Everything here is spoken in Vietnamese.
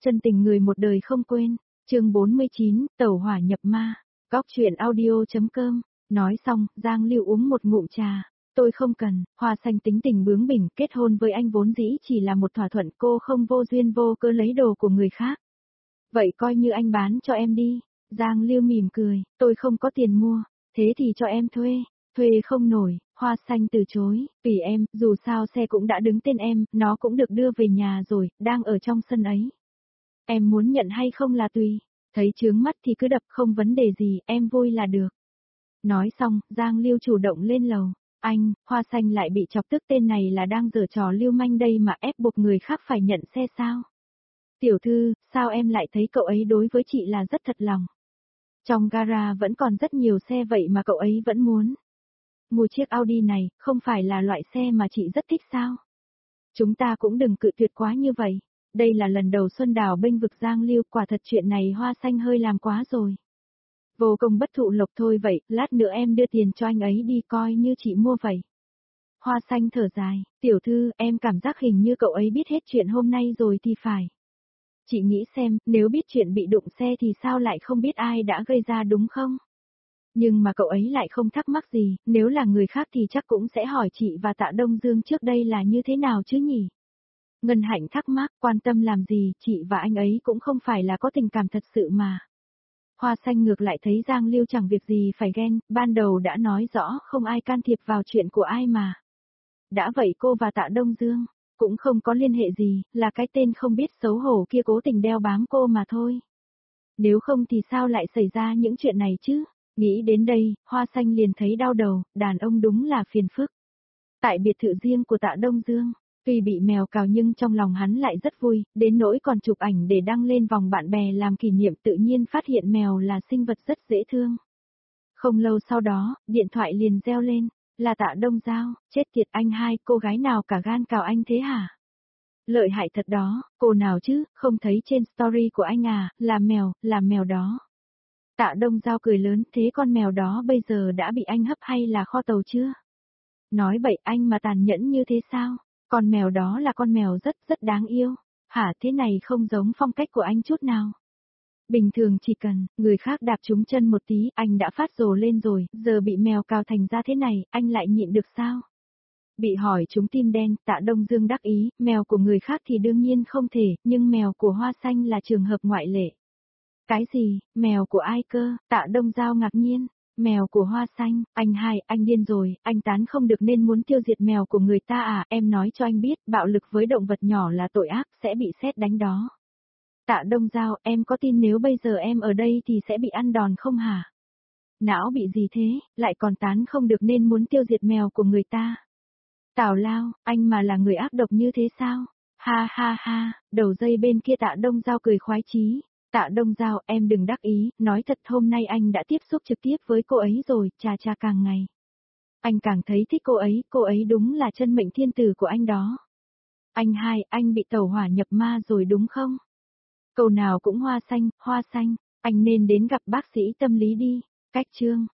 chân tình người một đời không quên. Chương 49, tẩu hỏa nhập ma. Góc truyện audio.com. Nói xong, Giang Lưu uống một ngụm trà. Tôi không cần. Hoa Xanh tính tình bướng bỉnh, kết hôn với anh vốn dĩ chỉ là một thỏa thuận, cô không vô duyên vô cớ lấy đồ của người khác. Vậy coi như anh bán cho em đi. Giang Lưu mỉm cười, tôi không có tiền mua, thế thì cho em thuê. Thuê không nổi. Hoa Xanh từ chối, tùy em, dù sao xe cũng đã đứng tên em, nó cũng được đưa về nhà rồi, đang ở trong sân ấy. Em muốn nhận hay không là tùy, thấy chướng mắt thì cứ đập, không vấn đề gì, em vui là được. Nói xong, Giang Lưu chủ động lên lầu. Anh, Hoa Xanh lại bị chọc tức, tên này là đang giở trò lưu manh đây mà ép buộc người khác phải nhận xe sao? Tiểu thư, sao em lại thấy cậu ấy đối với chị là rất thật lòng? Trong gara vẫn còn rất nhiều xe vậy mà cậu ấy vẫn muốn mua chiếc Audi này, không phải là loại xe mà chị rất thích sao? Chúng ta cũng đừng cự tuyệt quá như vậy. Đây là lần đầu Xuân Đào bênh vực Giang Lưu, quả thật chuyện này Hoa Xanh hơi làm quá rồi. Vô công bất thụ lộc thôi vậy, lát nữa em đưa tiền cho anh ấy đi, coi như chị mua vậy. Hoa Xanh thở dài, tiểu thư, em cảm giác hình như cậu ấy biết hết chuyện hôm nay rồi thì phải. Chị nghĩ xem, nếu biết chuyện bị đụng xe thì sao lại không biết ai đã gây ra đúng không? Nhưng mà cậu ấy lại không thắc mắc gì, nếu là người khác thì chắc cũng sẽ hỏi chị và Tạ Đông Dương trước đây là như thế nào chứ nhỉ? Ngân Hạnh thắc mắc, quan tâm làm gì, chị và anh ấy cũng không phải là có tình cảm thật sự mà. Hoa Xanh ngược lại thấy Giang Lưu chẳng việc gì phải ghen, ban đầu đã nói rõ không ai can thiệp vào chuyện của ai mà. Đã vậy cô và Tạ Đông Dương cũng không có liên hệ gì, là cái tên không biết xấu hổ kia cố tình đeo bám cô mà thôi. Nếu không thì sao lại xảy ra những chuyện này chứ? Nghĩ đến đây, Hoa Xanh liền thấy đau đầu, đàn ông đúng là phiền phức. Tại biệt thự riêng của Tạ Đông Dương, tuy bị mèo cào nhưng trong lòng hắn lại rất vui, đến nỗi còn chụp ảnh để đăng lên vòng bạn bè làm kỷ niệm, tự nhiên phát hiện mèo là sinh vật rất dễ thương. Không lâu sau đó, điện thoại liền reo lên, là Tạ Đông Giao, chết tiệt anh hai, cô gái nào cả gan cào anh thế hả? Lợi hại thật đó, cô nào chứ, không thấy trên story của anh à, là mèo đó. Tạ Đông Giao cười lớn, thế con mèo đó bây giờ đã bị anh hấp hay là kho tàu chưa? Nói bậy, anh mà tàn nhẫn như thế sao? Con mèo đó là con mèo rất đáng yêu. Hả, thế này không giống phong cách của anh chút nào. Bình thường chỉ cần người khác đạp trúng chân một tí, anh đã phát rồ lên rồi, giờ bị mèo cào thành ra thế này, anh lại nhịn được sao? Bị hỏi trúng tim đen, Tạ Đông Dương đắc ý, mèo của người khác thì đương nhiên không thể, nhưng mèo của Hoa Xanh là trường hợp ngoại lệ. Cái gì, mèo của ai cơ? Tạ Đông Giao ngạc nhiên. Mèo của Hoa Xanh, anh hai, anh điên rồi, anh tán không được nên muốn tiêu diệt mèo của người ta à, em nói cho anh biết, bạo lực với động vật nhỏ là tội ác, sẽ bị sét đánh đó. Tạ Đông Giao, em có tin nếu bây giờ em ở đây thì sẽ bị ăn đòn không hả? Não bị gì thế, lại còn tán không được nên muốn tiêu diệt mèo của người ta. Tào Lao, anh mà là người ác độc như thế sao? Ha ha ha, đầu dây bên kia Tạ Đông Giao cười khoái chí. Tạ Đông Giao, em đừng đắc ý, nói thật hôm nay anh đã tiếp xúc trực tiếp với cô ấy rồi, cha càng ngày. Anh càng thấy thích cô ấy đúng là chân mệnh thiên tử của anh đó. Anh hai, anh bị tẩu hỏa nhập ma rồi đúng không? Câu nào cũng Hoa Xanh, anh nên đến gặp bác sĩ tâm lý đi. Cách chương.